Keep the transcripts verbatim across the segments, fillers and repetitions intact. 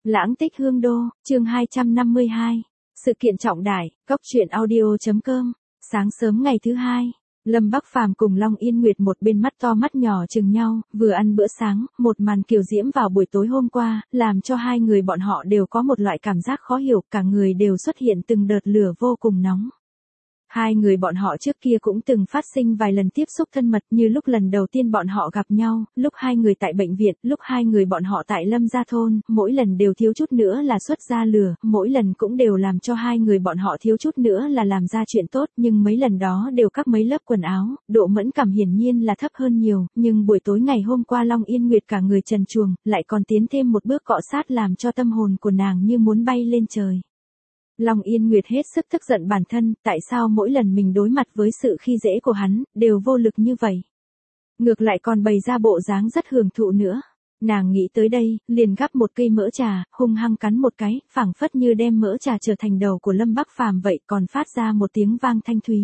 Lãng tích hương đô, chương hai trăm năm mươi hai. Sự kiện trọng đại, góc truyện audio.com. Sáng sớm ngày thứ hai, Lâm Bắc Phàm cùng Long Yên Nguyệt một bên mắt to mắt nhỏ chừng nhau, vừa ăn bữa sáng, một màn kiều diễm vào buổi tối hôm qua, làm cho hai người bọn họ đều có một loại cảm giác khó hiểu, cả người đều xuất hiện từng đợt lửa vô cùng nóng. Hai người bọn họ trước kia cũng từng phát sinh vài lần tiếp xúc thân mật, như lúc lần đầu tiên bọn họ gặp nhau, lúc hai người tại bệnh viện, lúc hai người bọn họ tại Lâm Gia Thôn, mỗi lần đều thiếu chút nữa là xuất ra lửa, mỗi lần cũng đều làm cho hai người bọn họ thiếu chút nữa là làm ra chuyện tốt, nhưng mấy lần đó đều các mấy lớp quần áo, độ mẫn cảm hiển nhiên là thấp hơn nhiều, nhưng buổi tối ngày hôm qua Long Yên Nguyệt cả người trần truồng, lại còn tiến thêm một bước cọ sát làm cho tâm hồn của nàng như muốn bay lên trời. Long Yên Nguyệt hết sức tức giận bản thân, tại sao mỗi lần mình đối mặt với sự khi dễ của hắn, đều vô lực như vậy. Ngược lại còn bày ra bộ dáng rất hưởng thụ nữa. Nàng nghĩ tới đây, liền gắp một cây mỡ trà, hung hăng cắn một cái, phảng phất như đem mỡ trà trở thành đầu của Lâm Bắc Phàm vậy, còn phát ra một tiếng vang thanh thúy.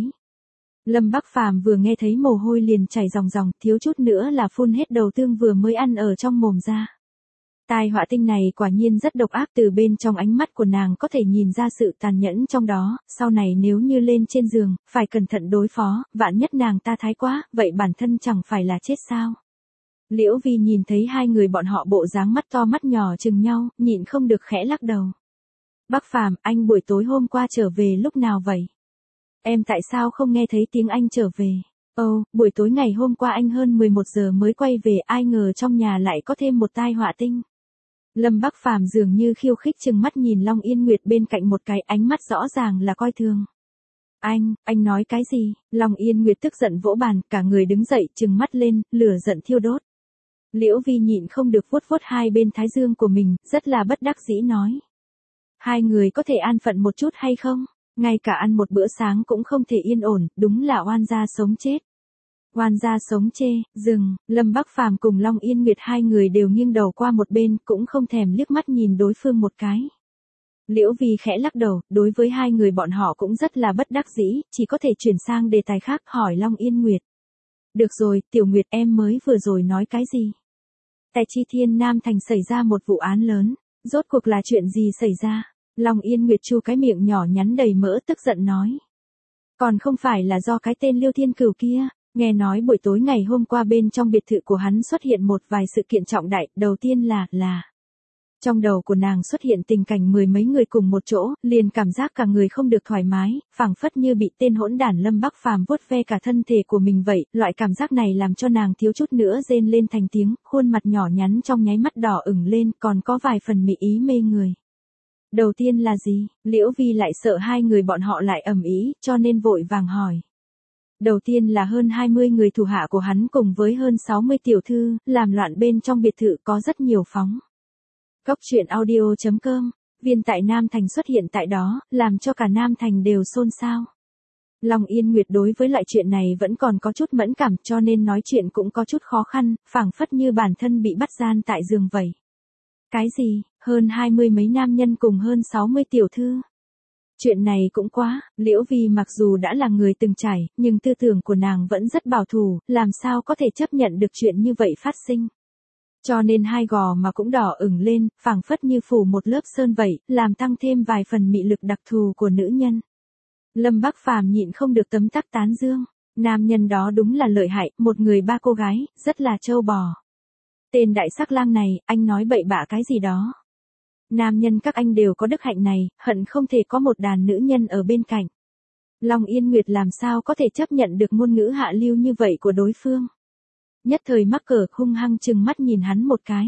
Lâm Bắc Phàm vừa nghe thấy mồ hôi liền chảy ròng ròng, thiếu chút nữa là phun hết đầu tương vừa mới ăn ở trong mồm ra. Tai họa tinh này quả nhiên rất độc ác, từ bên trong ánh mắt của nàng có thể nhìn ra sự tàn nhẫn trong đó, sau này nếu như lên trên giường, phải cẩn thận đối phó, vạn nhất nàng ta thái quá, vậy bản thân chẳng phải là chết sao. Liễu Vi nhìn thấy hai người bọn họ bộ dáng mắt to mắt nhỏ chừng nhau, nhịn không được khẽ lắc đầu. Bắc Phàm, anh buổi tối hôm qua trở về lúc nào vậy? Em tại sao không nghe thấy tiếng anh trở về? Ồ, oh, buổi tối ngày hôm qua anh hơn mười một giờ mới quay về, ai ngờ trong nhà lại có thêm một tai họa tinh. Lâm Bắc Phàm dường như khiêu khích chừng mắt nhìn Long Yên Nguyệt bên cạnh một cái, ánh mắt rõ ràng là coi thường. Anh, anh nói cái gì? Long Yên Nguyệt tức giận vỗ bàn, cả người đứng dậy chừng mắt lên, lửa giận thiêu đốt. Liễu Vi nhịn không được vuốt vuốt hai bên thái dương của mình, rất là bất đắc dĩ nói. Hai người có thể an phận một chút hay không? Ngay cả ăn một bữa sáng cũng không thể yên ổn, đúng là oan gia sống chết. Oan gia sống chê, dừng, Lâm Bắc Phàm cùng Long Yên Nguyệt hai người đều nghiêng đầu qua một bên, cũng không thèm liếc mắt nhìn đối phương một cái. Liễu Vi khẽ lắc đầu, đối với hai người bọn họ cũng rất là bất đắc dĩ, chỉ có thể chuyển sang đề tài khác, hỏi Long Yên Nguyệt. Được rồi, Tiểu Nguyệt, em mới vừa rồi nói cái gì? Tại Chi Thiên Nam Thành xảy ra một vụ án lớn, rốt cuộc là chuyện gì xảy ra? Long Yên Nguyệt chu cái miệng nhỏ nhắn đầy mỡ tức giận nói. Còn không phải là do cái tên Liêu Thiên Cửu kia. Nghe nói buổi tối ngày hôm qua bên trong biệt thự của hắn xuất hiện một vài sự kiện trọng đại, đầu tiên là, là. Trong đầu của nàng xuất hiện tình cảnh mười mấy người cùng một chỗ, liền cảm giác cả người không được thoải mái, phảng phất như bị tên hỗn đản Lâm Bắc Phàm vuốt ve cả thân thể của mình vậy, loại cảm giác này làm cho nàng thiếu chút nữa rên lên thành tiếng, khuôn mặt nhỏ nhắn trong nháy mắt đỏ ửng lên, còn có vài phần mị ý mê người. Đầu tiên là gì? Liễu Vi lại sợ hai người bọn họ lại ầm ĩ, cho nên vội vàng hỏi. Đầu tiên là hơn hai mươi người thủ hạ của hắn cùng với hơn sáu mươi tiểu thư, làm loạn bên trong biệt thự có rất nhiều phóng. Góc truyện audio.com, viên tại Nam Thành xuất hiện tại đó, làm cho cả Nam Thành đều xôn xao. Long Yên Nguyệt đối với loại chuyện này vẫn còn có chút mẫn cảm, cho nên nói chuyện cũng có chút khó khăn, phảng phất như bản thân bị bắt gian tại giường vậy. Cái gì, hơn hai mươi mấy nam nhân cùng hơn sáu mươi tiểu thư? Chuyện này cũng quá, Liễu Vi mặc dù đã là người từng trải, nhưng tư tưởng của nàng vẫn rất bảo thủ, làm sao có thể chấp nhận được chuyện như vậy phát sinh. Cho nên hai gò mà cũng đỏ ửng lên, phảng phất như phủ một lớp sơn vậy, làm tăng thêm vài phần mị lực đặc thù của nữ nhân. Lâm Bắc Phàm nhịn không được tấm tắc tán dương, nam nhân đó đúng là lợi hại, một người ba cô gái, rất là trâu bò. Tên đại sắc lang này, anh nói bậy bạ cái gì đó. Nam nhân các anh đều có đức hạnh này, hận không thể có một đàn nữ nhân ở bên cạnh. Long Yên Nguyệt làm sao có thể chấp nhận được ngôn ngữ hạ lưu như vậy của đối phương. Nhất thời mắc cỡ hung hăng chừng mắt nhìn hắn một cái.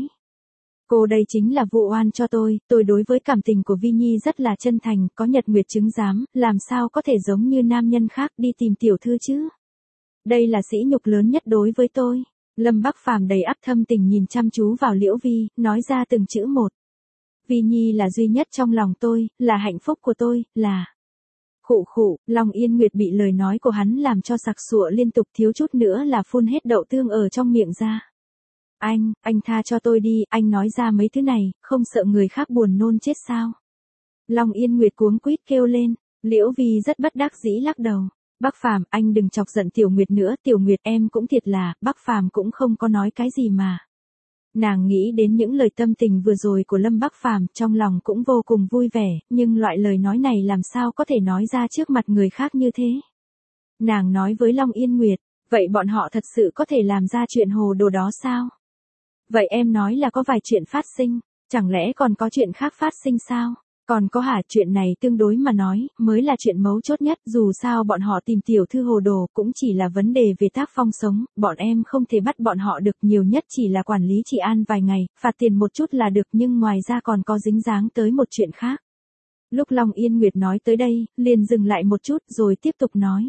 Cô đây chính là vụ oan cho tôi, tôi đối với cảm tình của Vi Nhi rất là chân thành, có nhật nguyệt chứng giám, làm sao có thể giống như nam nhân khác đi tìm tiểu thư chứ. Đây là sỉ nhục lớn nhất đối với tôi. Lâm Bắc Phàm đầy áp thâm tình nhìn chăm chú vào Liễu Vi, nói ra từng chữ một. Vi Nhi là duy nhất trong lòng tôi, là hạnh phúc của tôi, là... Khụ khụ, Long Yên Nguyệt bị lời nói của hắn làm cho sặc sụa liên tục, thiếu chút nữa là phun hết đậu tương ở trong miệng ra. Anh, anh tha cho tôi đi, anh nói ra mấy thứ này, không sợ người khác buồn nôn chết sao? Long Yên Nguyệt cuống quýt kêu lên, Liễu Vi rất bất đắc dĩ lắc đầu. Bắc Phàm, anh đừng chọc giận Tiểu Nguyệt nữa, Tiểu Nguyệt em cũng thiệt là, Bắc Phàm cũng không có nói cái gì mà. Nàng nghĩ đến những lời tâm tình vừa rồi của Lâm Bắc Phàm, trong lòng cũng vô cùng vui vẻ, nhưng loại lời nói này làm sao có thể nói ra trước mặt người khác như thế. Nàng nói với Long Yên Nguyệt, vậy bọn họ thật sự có thể làm ra chuyện hồ đồ đó sao? Vậy em nói là có vài chuyện phát sinh, chẳng lẽ còn có chuyện khác phát sinh sao? Còn có hả, chuyện này tương đối mà nói, mới là chuyện mấu chốt nhất, dù sao bọn họ tìm tiểu thư hồ đồ cũng chỉ là vấn đề về tác phong sống, bọn em không thể bắt bọn họ được, nhiều nhất chỉ là quản lý trị an vài ngày, phạt tiền một chút là được, nhưng ngoài ra còn có dính dáng tới một chuyện khác. Lúc Long Yên Nguyệt nói tới đây, liền dừng lại một chút rồi tiếp tục nói.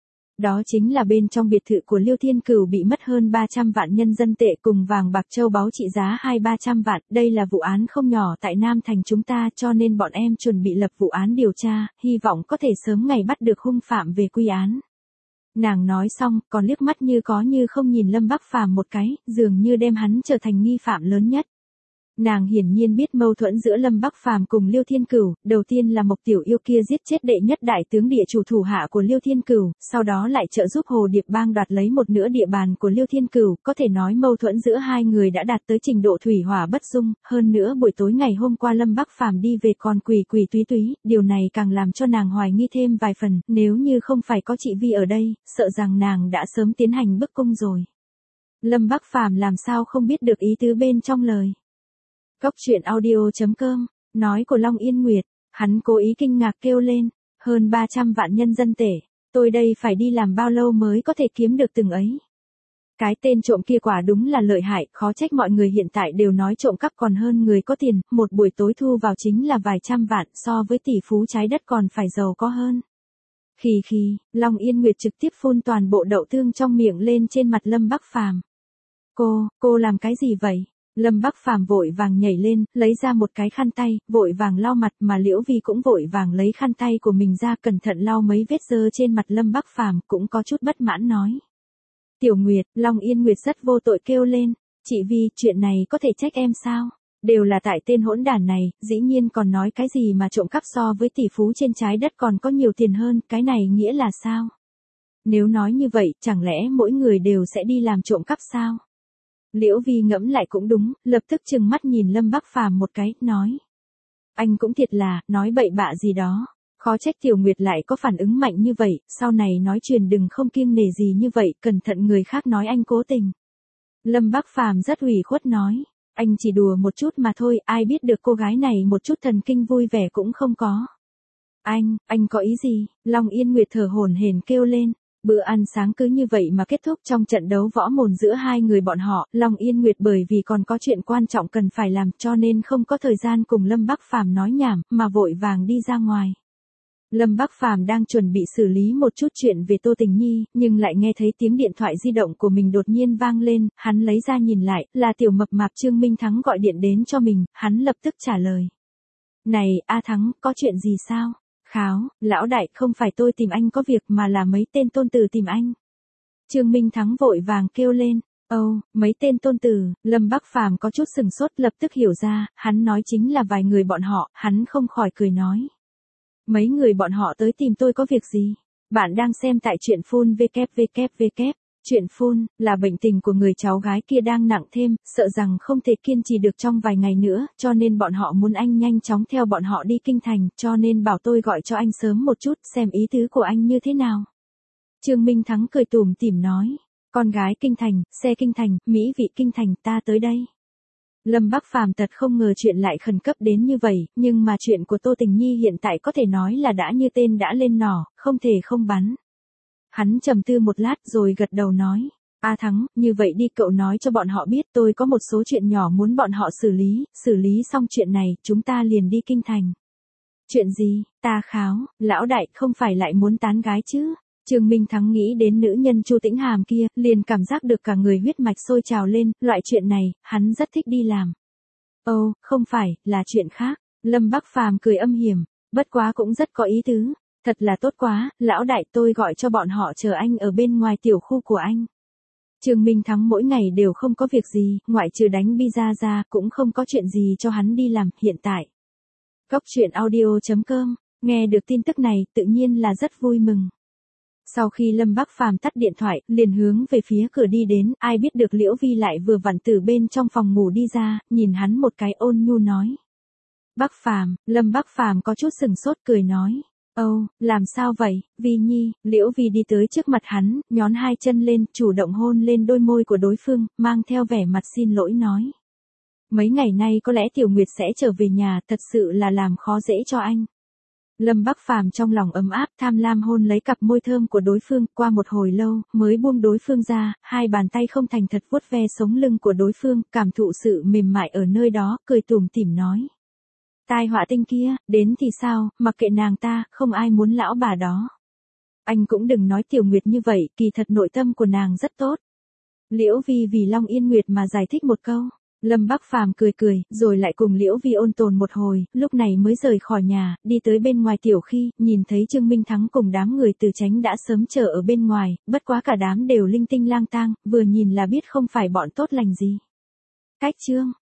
Đó chính là bên trong biệt thự của Liêu Thiên Cửu bị mất hơn ba trăm vạn nhân dân tệ cùng vàng bạc châu báu trị giá hai ba trăm vạn, đây là vụ án không nhỏ tại Nam Thành chúng ta, cho nên bọn em chuẩn bị lập vụ án điều tra, hy vọng có thể sớm ngày bắt được hung phạm về quy án. Nàng nói xong, còn liếc mắt như có như không nhìn Lâm Bắc Phàm một cái, dường như đem hắn trở thành nghi phạm lớn nhất. Nàng hiển nhiên biết mâu thuẫn giữa Lâm Bắc Phàm cùng Liêu Thiên Cửu, đầu tiên là Mộc Tiểu Yêu kia giết chết đệ nhất đại tướng địa chủ thủ hạ của Liêu Thiên Cửu, sau đó lại trợ giúp Hồ Điệp Bang đoạt lấy một nửa địa bàn của Liêu Thiên Cửu, có thể nói mâu thuẫn giữa hai người đã đạt tới trình độ thủy hỏa bất dung, hơn nữa buổi tối ngày hôm qua Lâm Bắc Phàm đi về còn quỳ quỳ túy túy, điều này càng làm cho nàng hoài nghi thêm vài phần, nếu như không phải có chị Vi ở đây, sợ rằng nàng đã sớm tiến hành bức cung rồi. Lâm Bắc Phàm làm sao không biết được ý tứ bên trong lời. Góc truyện audio chấm com, nói của Long Yên Nguyệt, hắn cố ý kinh ngạc kêu lên, hơn ba trăm vạn nhân dân tệ, tôi đây phải đi làm bao lâu mới có thể kiếm được từng ấy. Cái tên trộm kia quả đúng là lợi hại, khó trách mọi người hiện tại đều nói trộm cắp còn hơn người có tiền, một buổi tối thu vào chính là vài trăm vạn, so với tỷ phú trái đất còn phải giàu có hơn. Khì khì, Long Yên Nguyệt trực tiếp phun toàn bộ đậu tương trong miệng lên trên mặt Lâm Bắc Phàm. Cô, cô làm cái gì vậy? Lâm Bắc Phàm vội vàng nhảy lên, lấy ra một cái khăn tay, vội vàng lau mặt, mà Liễu Vi cũng vội vàng lấy khăn tay của mình ra cẩn thận lau mấy vết dơ trên mặt Lâm Bắc Phàm, cũng có chút bất mãn nói. Tiểu Nguyệt, Long Yên Nguyệt rất vô tội kêu lên, chị Vi, chuyện này có thể trách em sao? Đều là tại tên hỗn đản này, dĩ nhiên còn nói cái gì mà trộm cắp so với tỷ phú trên trái đất còn có nhiều tiền hơn, cái này nghĩa là sao? Nếu nói như vậy, chẳng lẽ mỗi người đều sẽ đi làm trộm cắp sao? Liễu Vi ngẫm lại cũng đúng, lập tức trừng mắt nhìn Lâm Bắc Phàm một cái, nói. Anh cũng thiệt là, nói bậy bạ gì đó. Khó trách Tiểu Nguyệt lại có phản ứng mạnh như vậy, sau này nói chuyện đừng không kiêng nể gì như vậy, cẩn thận người khác nói anh cố tình. Lâm Bắc Phàm rất ủy khuất nói, anh chỉ đùa một chút mà thôi, ai biết được cô gái này một chút thần kinh vui vẻ cũng không có. Anh, anh có ý gì? Long Yên Nguyệt thở hổn hển kêu lên. Bữa ăn sáng cứ như vậy mà kết thúc trong trận đấu võ mồm giữa hai người bọn họ, Long Yên Nguyệt bởi vì còn có chuyện quan trọng cần phải làm cho nên không có thời gian cùng Lâm Bắc Phàm nói nhảm, mà vội vàng đi ra ngoài. Lâm Bắc Phàm đang chuẩn bị xử lý một chút chuyện về Tô Tình Nhi, nhưng lại nghe thấy tiếng điện thoại di động của mình đột nhiên vang lên, hắn lấy ra nhìn lại, là tiểu mập mạp Trương Minh Thắng gọi điện đến cho mình, hắn lập tức trả lời. Này, A Thắng, có chuyện gì sao? Kháo, lão đại, không phải tôi tìm anh có việc mà là mấy tên tôn tử tìm anh. Trương Minh Thắng vội vàng kêu lên, âu, oh, mấy tên tôn tử, Lâm Bắc Phàm có chút sừng sốt lập tức hiểu ra, hắn nói chính là vài người bọn họ, hắn không khỏi cười nói. Mấy người bọn họ tới tìm tôi có việc gì? Bạn đang xem tại truyện phun www. Chuyện phun, là bệnh tình của người cháu gái kia đang nặng thêm, sợ rằng không thể kiên trì được trong vài ngày nữa, cho nên bọn họ muốn anh nhanh chóng theo bọn họ đi kinh thành, cho nên bảo tôi gọi cho anh sớm một chút, xem ý tứ của anh như thế nào. Trương Minh Thắng cười tủm tỉm nói, con gái kinh thành, xe kinh thành, mỹ vị kinh thành, ta tới đây. Lâm Bắc Phàm thật không ngờ chuyện lại khẩn cấp đến như vậy, nhưng mà chuyện của Tô Tình Nhi hiện tại có thể nói là đã như tên đã lên nỏ, không thể không bắn. Hắn trầm tư một lát rồi gật đầu nói, A Thắng, như vậy đi cậu nói cho bọn họ biết tôi có một số chuyện nhỏ muốn bọn họ xử lý, xử lý xong chuyện này, chúng ta liền đi kinh thành. Chuyện gì, ta kháo, lão đại không phải lại muốn tán gái chứ? Trương Minh Thắng nghĩ đến nữ nhân Chu Tĩnh Hàm kia, liền cảm giác được cả người huyết mạch sôi trào lên, loại chuyện này, hắn rất thích đi làm. Ồ, oh, không phải, là chuyện khác. Lâm Bắc Phàm cười âm hiểm, bất quá cũng rất có ý tứ. Thật là tốt quá, lão đại tôi gọi cho bọn họ chờ anh ở bên ngoài tiểu khu của anh. Trương Minh Thắng mỗi ngày đều không có việc gì, ngoại trừ đánh pizza ra, cũng không có chuyện gì cho hắn đi làm, hiện tại. Góc truyện audio chấm com, nghe được tin tức này, tự nhiên là rất vui mừng. Sau khi Lâm Bắc Phàm tắt điện thoại, liền hướng về phía cửa đi đến, ai biết được Liễu Vi lại vừa vặn từ bên trong phòng ngủ đi ra, nhìn hắn một cái ôn nhu nói. Bắc Phàm, Lâm Bắc Phàm có chút sừng sốt cười nói. Âu, làm sao vậy, Vi Nhi, Liễu Vi đi tới trước mặt hắn, nhón hai chân lên, chủ động hôn lên đôi môi của đối phương, mang theo vẻ mặt xin lỗi nói. Mấy ngày nay có lẽ Tiểu Nguyệt sẽ trở về nhà, thật sự là làm khó dễ cho anh. Lâm Bắc Phàm trong lòng ấm áp, tham lam hôn lấy cặp môi thơm của đối phương, qua một hồi lâu, mới buông đối phương ra, hai bàn tay không thành thật vuốt ve sống lưng của đối phương, cảm thụ sự mềm mại ở nơi đó, cười tủm tỉm nói. Tai họa tinh kia, đến thì sao, mặc kệ nàng ta, không ai muốn lão bà đó. Anh cũng đừng nói Tiểu Nguyệt như vậy, kỳ thật nội tâm của nàng rất tốt. Liễu Vi vì Long Yên Nguyệt mà giải thích một câu. Lâm Bắc Phàm cười cười, rồi lại cùng Liễu Vi ôn tồn một hồi, lúc này mới rời khỏi nhà, đi tới bên ngoài tiểu khi, nhìn thấy Trương Minh Thắng cùng đám người Từ Chánh đã sớm chờ ở bên ngoài, bất quá cả đám đều linh tinh lang tang, vừa nhìn là biết không phải bọn tốt lành gì. Cách Trương